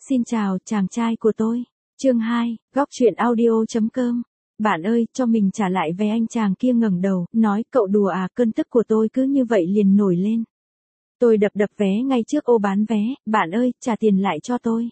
Xin chào, chàng trai của tôi. Chương 2, góc truyện audio.com. Bạn ơi, cho mình trả lại vé. Anh chàng kia ngẩng đầu, nói, cậu đùa à? Cơn tức của tôi cứ như vậy liền nổi lên. Tôi đập vé ngay trước ô bán vé, bạn ơi, trả tiền lại cho tôi.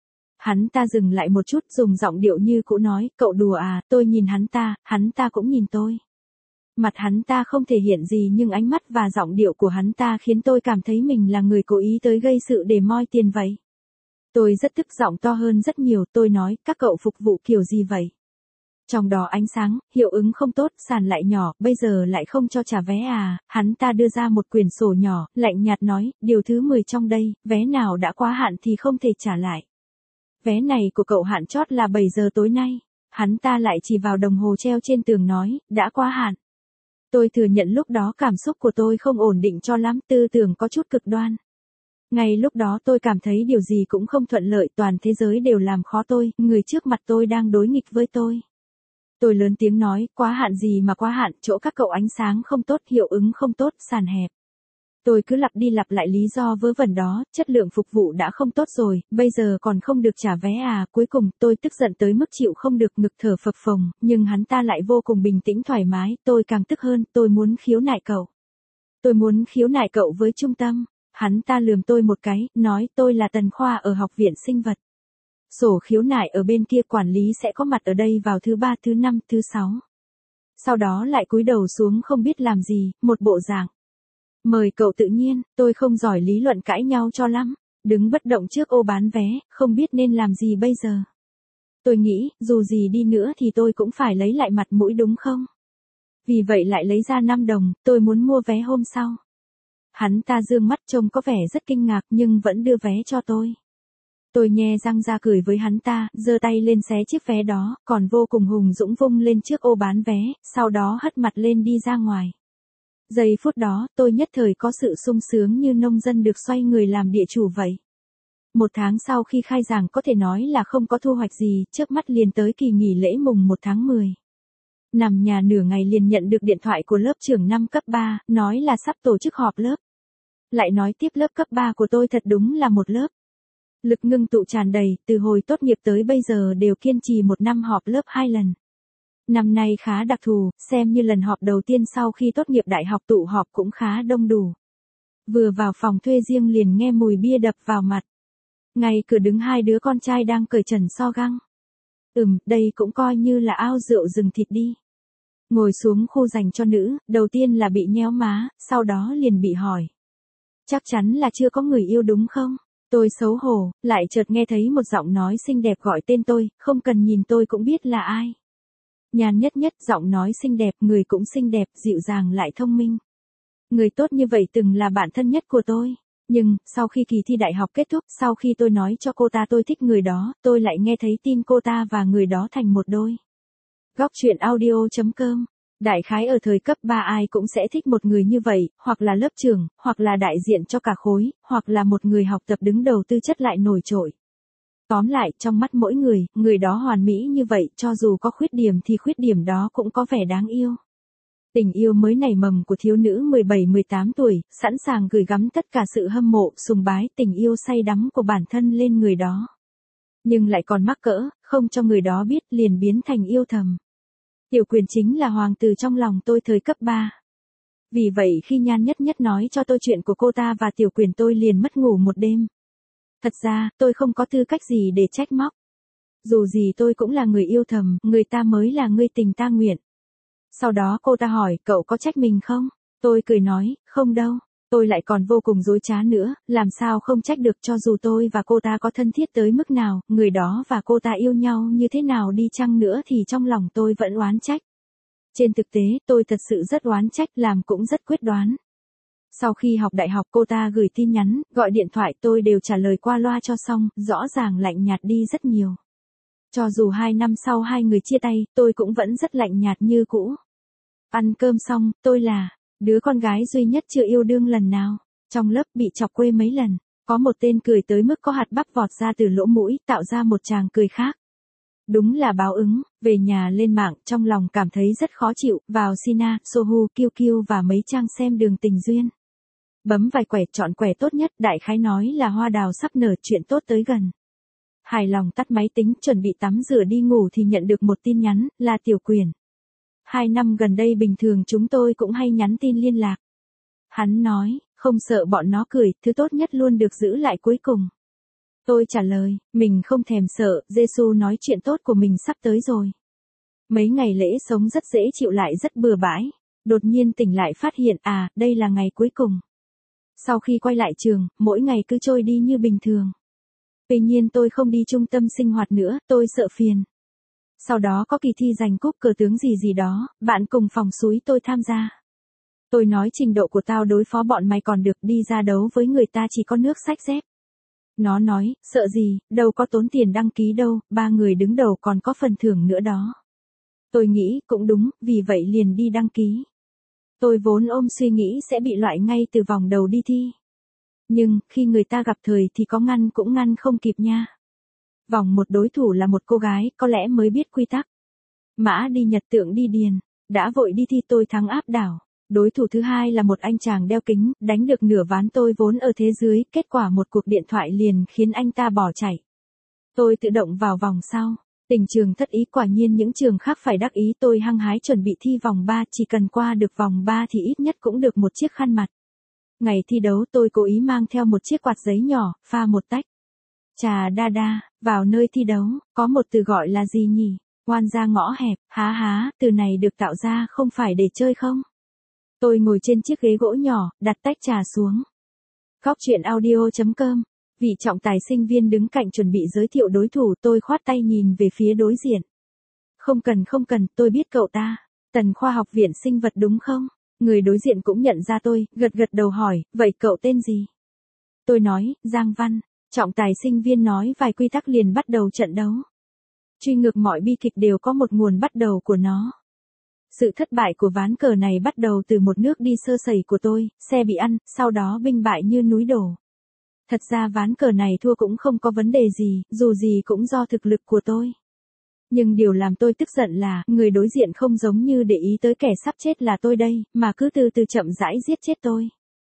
Hắn ta dừng lại một chút, dùng giọng điệu như cũ nói, cậu đùa à? Tôi nhìn hắn ta cũng nhìn tôi. Mặt hắn ta không thể hiện gì nhưng ánh mắt và giọng điệu của hắn ta khiến tôi cảm thấy mình là người cố ý tới gây sự để moi tiền vậy. Tôi rất tức, giọng to hơn rất nhiều, tôi nói, các cậu phục vụ kiểu gì vậy? Trong đó ánh sáng, hiệu ứng không tốt, sàn lại nhỏ, bây giờ lại không cho trả vé à? Hắn ta đưa ra một quyển sổ nhỏ, lạnh nhạt nói, điều thứ 10 trong đây, vé nào đã quá hạn thì không thể trả lại. Vé này của cậu hạn chót là 7 giờ tối nay. Hắn ta lại chỉ vào đồng hồ treo trên tường nói, đã quá hạn. Tôi thừa nhận lúc đó cảm xúc của tôi không ổn định cho lắm, tư tưởng có chút cực đoan. Ngay lúc đó tôi cảm thấy điều gì cũng không thuận lợi, toàn thế giới đều làm khó tôi, người trước mặt tôi đang đối nghịch với tôi. Tôi lớn tiếng nói, quá hạn gì mà quá hạn, chỗ các cậu ánh sáng không tốt, hiệu ứng không tốt, sàn hẹp. Tôi cứ lặp đi lặp lại lý do vớ vẩn đó, chất lượng phục vụ đã không tốt rồi, bây giờ còn không được trả vé à? Cuối cùng, tôi tức giận tới mức chịu không được, ngực thở phập phồng, nhưng hắn ta lại vô cùng bình tĩnh thoải mái, tôi càng tức hơn, tôi muốn khiếu nại cậu. Tôi muốn khiếu nại cậu với trung tâm. Hắn ta lườm tôi một cái, nói tôi là Tần Khoa ở học viện sinh vật. Sổ khiếu nại ở bên kia, quản lý sẽ có mặt ở đây vào thứ 3, thứ 5, thứ 6. Sau đó lại cúi đầu xuống không biết làm gì, một bộ dạng. Mời cậu tự nhiên, tôi không giỏi lý luận cãi nhau cho lắm. Đứng bất động trước ô bán vé, không biết nên làm gì bây giờ. Tôi nghĩ, dù gì đi nữa thì tôi cũng phải lấy lại mặt mũi đúng không? Vì vậy lại lấy ra 5 đồng, tôi muốn mua vé hôm sau. Hắn ta dương mắt trông có vẻ rất kinh ngạc nhưng vẫn đưa vé cho tôi. Tôi nhe răng ra cười với hắn ta, giơ tay lên xé chiếc vé đó, còn vô cùng hùng dũng vung lên trước ô bán vé, sau đó hất mặt lên đi ra ngoài. Giây phút đó, tôi nhất thời có sự sung sướng như nông dân được xoay người làm địa chủ vậy. 1 tháng sau khi khai giảng có thể nói là không có thu hoạch gì, trước mắt liền tới kỳ nghỉ lễ mùng 1 tháng 10. Nằm nhà nửa ngày liền nhận được điện thoại của lớp trưởng năm cấp 3, nói là sắp tổ chức họp lớp. Lại nói tiếp lớp cấp 3 của tôi thật đúng là một lớp. Lực ngưng tụ tràn đầy, từ hồi tốt nghiệp tới bây giờ đều kiên trì 1 năm họp lớp 2 lần. Năm nay khá đặc thù, xem như lần họp đầu tiên sau khi tốt nghiệp đại học, tụ họp cũng khá đông đủ. Vừa vào phòng thuê riêng liền nghe mùi bia đập vào mặt. Ngay cửa đứng 2 đứa con trai đang cởi trần so găng. Đây cũng coi như là ao rượu rừng thịt đi. Ngồi xuống khu dành cho nữ, đầu tiên là bị nhéo má, sau đó liền bị hỏi. Chắc chắn là chưa có người yêu đúng không? Tôi xấu hổ, lại chợt nghe thấy một giọng nói xinh đẹp gọi tên tôi, không cần nhìn tôi cũng biết là ai. Nhàn nhất nhất, giọng nói xinh đẹp, người cũng xinh đẹp, dịu dàng lại thông minh. Người tốt như vậy từng là bạn thân nhất của tôi. Nhưng, sau khi kỳ thi đại học kết thúc, sau khi tôi nói cho cô ta tôi thích người đó, tôi lại nghe thấy tin cô ta và người đó thành một đôi. Góc truyện audio.com. Đại khái ở thời cấp 3 ai cũng sẽ thích một người như vậy, hoặc là lớp trưởng, hoặc là đại diện cho cả khối, hoặc là một người học tập đứng đầu tư chất lại nổi trội. Tóm lại, trong mắt mỗi người đó hoàn mỹ như vậy, cho dù có khuyết điểm thì khuyết điểm đó cũng có vẻ đáng yêu. Tình yêu mới nảy mầm của thiếu nữ 17-18 tuổi, sẵn sàng gửi gắm tất cả sự hâm mộ, sùng bái, tình yêu say đắm của bản thân lên người đó. Nhưng lại còn mắc cỡ, không cho người đó biết, liền biến thành yêu thầm. Tiểu Quyền chính là hoàng tử trong lòng tôi thời cấp 3. Vì vậy khi Nhan Nhất Nhất nói cho tôi chuyện của cô ta và Tiểu Quyền, tôi liền mất ngủ một đêm. Thật ra, tôi không có tư cách gì để trách móc. Dù gì tôi cũng là người yêu thầm, người ta mới là người tình ta nguyện. Sau đó cô ta hỏi, cậu có trách mình không? Tôi cười nói, không đâu. Tôi lại còn vô cùng dối trá nữa, làm sao không trách được, cho dù tôi và cô ta có thân thiết tới mức nào, người đó và cô ta yêu nhau như thế nào đi chăng nữa thì trong lòng tôi vẫn oán trách. Trên thực tế, tôi thật sự rất oán trách, làm cũng rất quyết đoán. Sau khi học đại học cô ta gửi tin nhắn, gọi điện thoại tôi đều trả lời qua loa cho xong, rõ ràng lạnh nhạt đi rất nhiều. Cho dù 2 năm sau hai người chia tay, tôi cũng vẫn rất lạnh nhạt như cũ. Ăn cơm xong, tôi là đứa con gái duy nhất chưa yêu đương lần nào. Trong lớp bị chọc quê mấy lần, có một tên cười tới mức có hạt bắp vọt ra từ lỗ mũi, tạo ra một tràng cười khác. Đúng là báo ứng, về nhà lên mạng, trong lòng cảm thấy rất khó chịu, vào Sina, Sohu, QQ và mấy trang xem đường tình duyên. Bấm vài quẻ, chọn quẻ tốt nhất, đại khái nói là hoa đào sắp nở, chuyện tốt tới gần. Hài lòng tắt máy tính, chuẩn bị tắm rửa đi ngủ thì nhận được một tin nhắn, là Tiểu Quyền. 2 năm gần đây bình thường chúng tôi cũng hay nhắn tin liên lạc. Hắn nói, không sợ bọn nó cười, thứ tốt nhất luôn được giữ lại cuối cùng. Tôi trả lời, mình không thèm sợ, Giêsu nói chuyện tốt của mình sắp tới rồi. Mấy ngày lễ sống rất dễ chịu lại rất bừa bãi. Đột nhiên tỉnh lại phát hiện đây là ngày cuối cùng. Sau khi quay lại trường, mỗi ngày cứ trôi đi như bình thường. Tuy nhiên tôi không đi trung tâm sinh hoạt nữa, tôi sợ phiền. Sau đó có kỳ thi giành cúp cờ tướng gì gì đó, bạn cùng phòng xúi tôi tham gia. Tôi nói trình độ của tao đối phó bọn mày còn được, đi ra đấu với người ta chỉ có nước xách dép. Nó nói, sợ gì, đâu có tốn tiền đăng ký đâu, 3 người đứng đầu còn có phần thưởng nữa đó. Tôi nghĩ, cũng đúng, vì vậy liền đi đăng ký. Tôi vốn ôm suy nghĩ sẽ bị loại ngay từ vòng đầu đi thi. Nhưng, khi người ta gặp thời thì có ngăn cũng ngăn không kịp nha. Vòng một đối thủ là một cô gái, có lẽ mới biết quy tắc. Mã đi nhật tượng đi điền, đã vội đi thi tôi thắng áp đảo. Đối thủ thứ hai là một anh chàng đeo kính, đánh được nửa ván tôi vốn ở thế dưới, kết quả một cuộc điện thoại liền khiến anh ta bỏ chạy. Tôi tự động vào vòng sau. Tình trường thất ý, quả nhiên những trường khác phải đắc ý, tôi hăng hái chuẩn bị thi vòng 3, chỉ cần qua được vòng 3 thì ít nhất cũng được một chiếc khăn mặt. Ngày thi đấu tôi cố ý mang theo một chiếc quạt giấy nhỏ, pha một tách trà đa đa, vào nơi thi đấu, có một từ gọi là gì nhỉ? Oan ra ngõ hẹp, há, từ này được tạo ra không phải để chơi không? Tôi ngồi trên chiếc ghế gỗ nhỏ, đặt tách trà xuống. Góc chuyện audio.com. Vị trọng tài sinh viên đứng cạnh chuẩn bị giới thiệu đối thủ, tôi khoát tay nhìn về phía đối diện. Không cần, tôi biết cậu ta. Tần khoa học viện sinh vật đúng không? Người đối diện cũng nhận ra tôi, gật đầu hỏi, vậy cậu tên gì? Tôi nói, Giang Văn. Trọng tài sinh viên nói vài quy tắc liền bắt đầu trận đấu. Truy ngược mọi bi kịch đều có một nguồn bắt đầu của nó. Sự thất bại của ván cờ này bắt đầu từ một nước đi sơ sẩy của tôi, xe bị ăn, sau đó binh bại như núi đổ. Thật ra ván cờ này thua cũng không có vấn đề gì, dù gì cũng do thực lực của tôi. Nhưng điều làm tôi tức giận là, người đối diện không giống như để ý tới kẻ sắp chết là tôi đây, mà cứ từ từ chậm rãi giết chết tôi.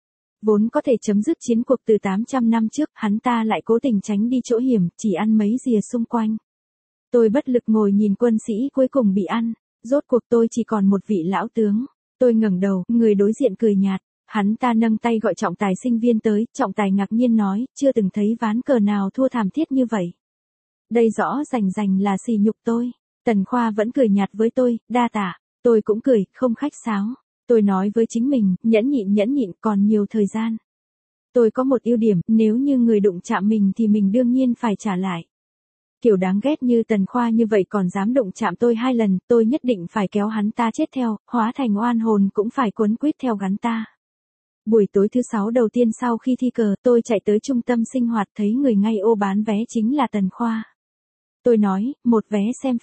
Vốn có thể chấm dứt chiến cuộc từ 800 năm trước, hắn ta lại cố tình tránh đi chỗ hiểm, chỉ ăn mấy rìa xung quanh. Tôi bất lực ngồi nhìn quân sĩ cuối cùng bị ăn, rốt cuộc tôi chỉ còn một vị lão tướng. Tôi ngẩng đầu, người đối diện cười nhạt. Hắn ta nâng tay gọi trọng tài sinh viên tới, trọng tài ngạc nhiên nói, chưa từng thấy ván cờ nào thua thảm thiết như vậy. Đây rõ rành là sỉ nhục tôi. Tần Khoa vẫn cười nhạt với tôi, đa tạ. Tôi cũng cười, không khách sáo. Tôi nói với chính mình, nhẫn nhịn, còn nhiều thời gian. Tôi có một ưu điểm, nếu như người đụng chạm mình thì mình đương nhiên phải trả lại. Kiểu đáng ghét như Tần Khoa như vậy còn dám đụng chạm tôi 2 lần, tôi nhất định phải kéo hắn ta chết theo, hóa thành oan hồn cũng phải quấn quýt theo hắn ta. Buổi tối thứ 6 đầu tiên sau khi thi cờ, tôi chạy tới trung tâm sinh hoạt thấy người ngay ô bán vé chính là Tần Khoa. Tôi nói, một vé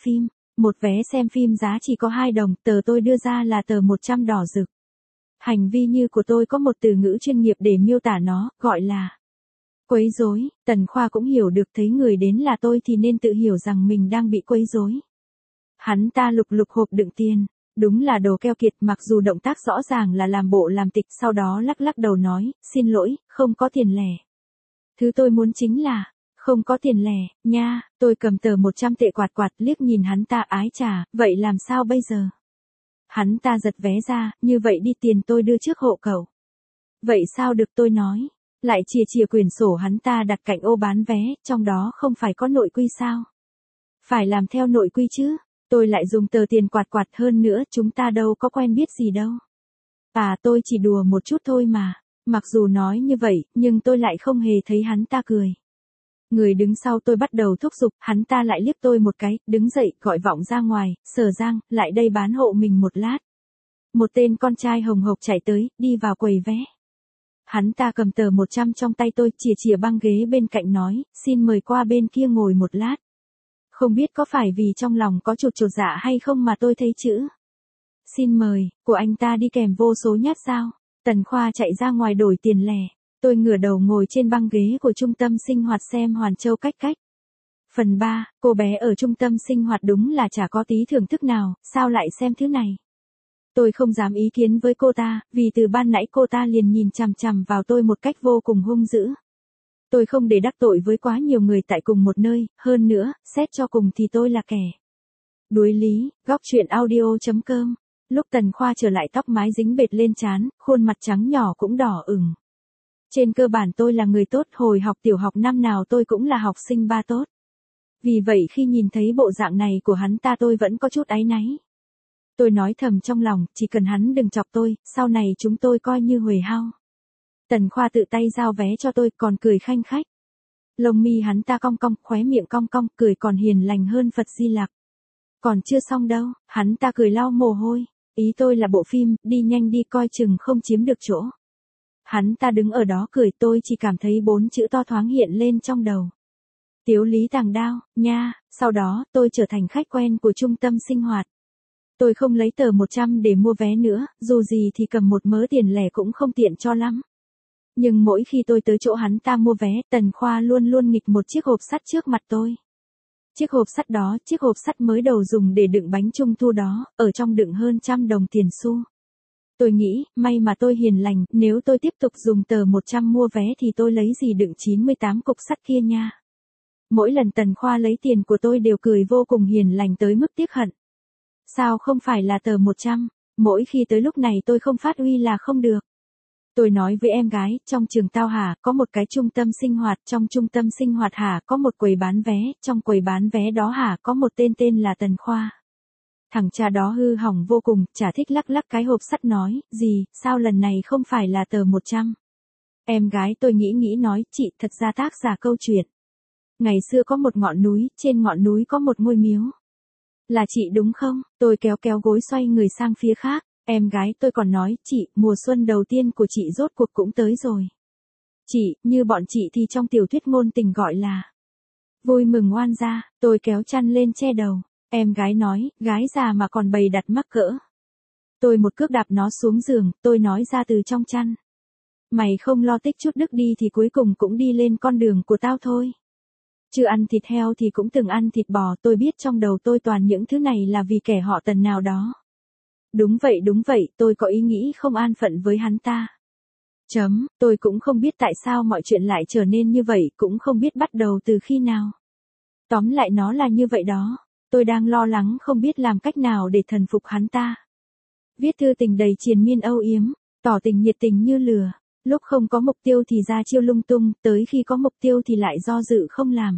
xem phim giá chỉ có 2 đồng, tờ tôi đưa ra là tờ 100 đỏ rực. Hành vi như của tôi có một từ ngữ chuyên nghiệp để miêu tả nó, gọi là quấy rối. Tần Khoa cũng hiểu được thấy người đến là tôi thì nên tự hiểu rằng mình đang bị quấy rối. Hắn ta lục hộp đựng tiền. Đúng là đồ keo kiệt, mặc dù động tác rõ ràng là làm bộ làm tịch, sau đó lắc đầu nói, xin lỗi, không có tiền lẻ. Thứ tôi muốn chính là, không có tiền lẻ, nha. Tôi cầm tờ 100 tệ quạt liếc nhìn hắn ta, ái chà, vậy làm sao bây giờ? Hắn ta giật vé ra, như vậy đi, tiền tôi đưa trước hộ cậu. Vậy sao được, tôi nói. Lại chìa quyển sổ hắn ta đặt cạnh ô bán vé, trong đó không phải có nội quy sao? Phải làm theo nội quy chứ. Tôi lại dùng tờ tiền quạt hơn nữa, chúng ta đâu có quen biết gì đâu. Tôi chỉ đùa một chút thôi mà. Mặc dù nói như vậy, nhưng tôi lại không hề thấy hắn ta cười. Người đứng sau tôi bắt đầu thúc giục, hắn ta lại liếc tôi một cái, đứng dậy, gọi vọng ra ngoài, Sở Giang, lại đây bán hộ mình một lát. Một tên con trai hồng hộc chạy tới, đi vào quầy vé. Hắn ta cầm tờ 100 trong tay tôi, chìa băng ghế bên cạnh nói, xin mời qua bên kia ngồi một lát. Không biết có phải vì trong lòng có chột dạ hay không mà tôi thấy chữ xin mời của anh ta đi kèm vô số nhát dao. Tần Khoa chạy ra ngoài đổi tiền lẻ. Tôi ngửa đầu ngồi trên băng ghế của trung tâm sinh hoạt xem Hoàn Châu cách. Phần 3, cô bé ở trung tâm sinh hoạt đúng là chả có tí thưởng thức nào, sao lại xem thứ này. Tôi không dám ý kiến với cô ta, vì từ ban nãy cô ta liền nhìn chằm vào tôi một cách vô cùng hung dữ. Tôi không để đắc tội với quá nhiều người tại cùng một nơi, hơn nữa, xét cho cùng thì tôi là kẻ đuối lý. Góc truyện audio.com. Lúc Tần Khoa trở lại tóc mái dính bệt lên trán, khuôn mặt trắng nhỏ cũng đỏ ửng. Trên cơ bản tôi là người tốt, hồi học tiểu học năm nào tôi cũng là học sinh ba tốt. Vì vậy khi nhìn thấy bộ dạng này của hắn ta tôi vẫn có chút áy náy. Tôi nói thầm trong lòng, chỉ cần hắn đừng chọc tôi, sau này chúng tôi coi như huề hao. Tần Khoa tự tay giao vé cho tôi, còn cười khanh khách. Lông mi hắn ta cong cong, khóe miệng cong cong, cười còn hiền lành hơn Phật Di Lặc. Còn chưa xong đâu, hắn ta cười lau mồ hôi. Ý tôi là bộ phim, đi nhanh đi coi chừng không chiếm được chỗ. Hắn ta đứng ở đó cười, tôi chỉ cảm thấy 4 chữ to thoáng hiện lên trong đầu. Tiếu lý tàng đao, nha. Sau đó, tôi trở thành khách quen của trung tâm sinh hoạt. Tôi không lấy tờ 100 để mua vé nữa, dù gì thì cầm một mớ tiền lẻ cũng không tiện cho lắm. Nhưng mỗi khi tôi tới chỗ hắn ta mua vé, Tần Khoa luôn luôn nghịch một chiếc hộp sắt trước mặt tôi. Chiếc hộp sắt mới đầu dùng để đựng bánh trung thu đó, ở trong đựng hơn 100 đồng tiền xu. Tôi nghĩ, may mà tôi hiền lành, nếu tôi tiếp tục dùng tờ 100 mua vé thì tôi lấy gì đựng 98 cục sắt kia nha. Mỗi lần Tần Khoa lấy tiền của tôi đều cười vô cùng hiền lành tới mức tiếc hận. Sao không phải là tờ 100, mỗi khi tới lúc này tôi không phát uy là không được. Tôi nói với em gái, trong trường tao hả, có một cái trung tâm sinh hoạt, trong trung tâm sinh hoạt hả, có một quầy bán vé, trong quầy bán vé đó hả, có một tên là Tần Khoa. Thằng cha đó hư hỏng vô cùng, chả thích lắc lắc cái hộp sắt nói, gì, sao lần này không phải là tờ 100. Em gái tôi nghĩ nói, chị, thật ra tác giả câu chuyện. Ngày xưa có một ngọn núi, trên ngọn núi có một ngôi miếu. Là chị đúng không? Tôi kéo gối xoay người sang phía khác. Em gái tôi còn nói, chị, mùa xuân đầu tiên của chị rốt cuộc cũng tới rồi. Chị, như bọn chị thì trong tiểu thuyết ngôn tình gọi là vui mừng oan gia. Tôi kéo chăn lên che đầu. Em gái nói, gái già mà còn bày đặt mắc cỡ. Tôi một cước đạp nó xuống giường, tôi nói ra từ trong chăn. Mày không lo tích chút đức đi thì cuối cùng cũng đi lên con đường của tao thôi. Chưa ăn thịt heo thì cũng từng ăn thịt bò, tôi biết trong đầu tôi toàn những thứ này là vì kẻ họ Tần nào đó. Đúng vậy, tôi có ý nghĩ không an phận với hắn ta. Tôi cũng không biết tại sao mọi chuyện lại trở nên như vậy, cũng không biết bắt đầu từ khi nào. Tóm lại nó là như vậy đó. Tôi đang lo lắng không biết làm cách nào để thần phục hắn ta. Viết thư tình đầy triền miên âu yếm, tỏ tình nhiệt tình như lửa. Lúc không có mục tiêu thì ra chiêu lung tung, tới khi có mục tiêu thì lại do dự không làm.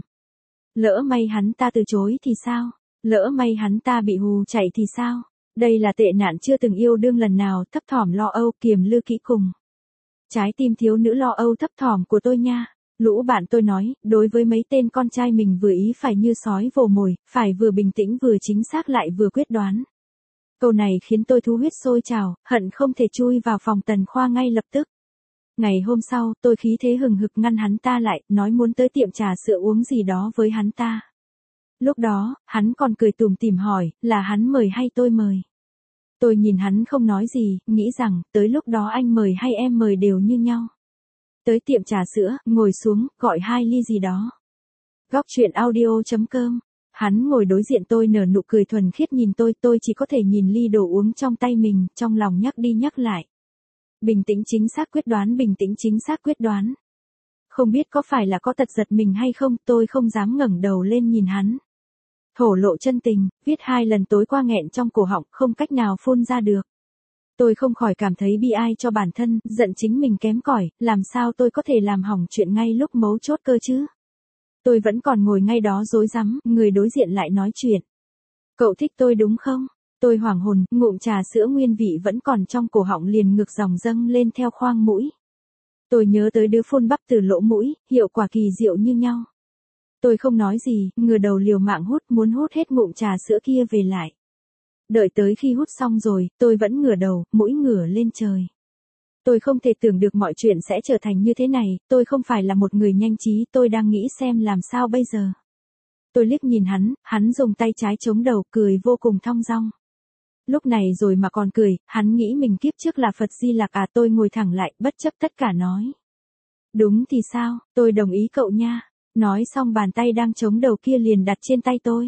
Lỡ may hắn ta từ chối thì sao? Lỡ may hắn ta bị hù chạy thì sao? Đây là tệ nạn chưa từng yêu đương lần nào, thấp thỏm lo âu kiềm lư kỹ cùng. Trái tim thiếu nữ lo âu thấp thỏm của tôi nha. Lũ bạn tôi nói, đối với mấy tên con trai mình vừa ý phải như sói vồ mồi, phải vừa bình tĩnh vừa chính xác lại vừa quyết đoán. Câu này khiến tôi thu huyết sôi trào, hận không thể chui vào phòng Tần Khoa ngay lập tức. Ngày hôm sau, tôi khí thế hừng hực ngăn hắn ta lại, nói muốn tới tiệm trà sữa uống gì đó với hắn ta. Lúc đó, hắn còn cười tủm tỉm hỏi, là hắn mời hay tôi mời? Tôi nhìn hắn không nói gì, nghĩ rằng, tới lúc đó anh mời hay em mời đều như nhau. Tới tiệm trà sữa, ngồi xuống, gọi 2 ly gì đó. Góc truyện audio.com. Hắn ngồi đối diện tôi nở nụ cười thuần khiết nhìn tôi chỉ có thể nhìn ly đồ uống trong tay mình, trong lòng nhắc đi nhắc lại. Bình tĩnh chính xác quyết đoán, bình tĩnh chính xác quyết đoán. Không biết có phải là có tật giật mình hay không, tôi không dám ngẩng đầu lên nhìn hắn. Thổ lộ chân tình, viết 2 lần tối qua nghẹn trong cổ họng, không cách nào phun ra được. Tôi không khỏi cảm thấy bi ai cho bản thân, giận chính mình kém cỏi, làm sao tôi có thể làm hỏng chuyện ngay lúc mấu chốt cơ chứ? Tôi vẫn còn ngồi ngay đó rối rắm, người đối diện lại nói chuyện. Cậu thích tôi đúng không? Tôi hoảng hồn, ngụm trà sữa nguyên vị vẫn còn trong cổ họng liền ngược dòng dâng lên theo khoang mũi. Tôi nhớ tới đứa phun bắp từ lỗ mũi, hiệu quả kỳ diệu như nhau. Tôi không nói gì, ngửa đầu liều mạng hút, muốn hút hết ngụm trà sữa kia về lại. Đợi tới khi hút xong rồi, tôi vẫn ngửa đầu, mũi ngửa lên trời. Tôi không thể tưởng được mọi chuyện sẽ trở thành như thế này, tôi không phải là một người nhanh trí, tôi đang nghĩ xem làm sao bây giờ. Tôi liếc nhìn hắn dùng tay trái chống đầu, cười vô cùng thong dong. Lúc này rồi mà còn cười, hắn nghĩ mình kiếp trước là Phật Di Lặc à, tôi ngồi thẳng lại, bất chấp tất cả nói. Đúng thì sao, tôi đồng ý cậu nha. Nói xong bàn tay đang chống đầu kia liền đặt trên tay tôi.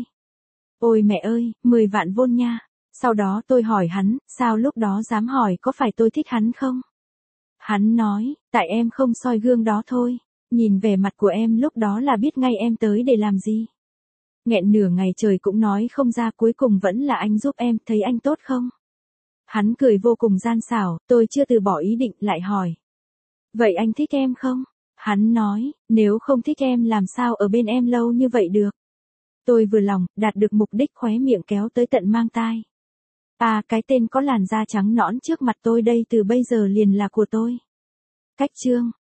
Ôi mẹ ơi, 10 vạn won nha. Sau đó tôi hỏi hắn, sao lúc đó dám hỏi có phải tôi thích hắn không? Hắn nói, tại em không soi gương đó thôi. Nhìn vẻ mặt của em lúc đó là biết ngay em tới để làm gì. Nghẹn nửa ngày trời cũng nói không ra, cuối cùng vẫn là anh giúp em, thấy anh tốt không? Hắn cười vô cùng gian xảo, tôi chưa từ bỏ ý định, lại hỏi. Vậy anh thích em không? Hắn nói, nếu không thích em làm sao ở bên em lâu như vậy được? Tôi vừa lòng, đạt được mục đích, khóe miệng kéo tới tận mang tai. À, cái tên có làn da trắng nõn trước mặt tôi đây từ bây giờ liền là của tôi. Cách chương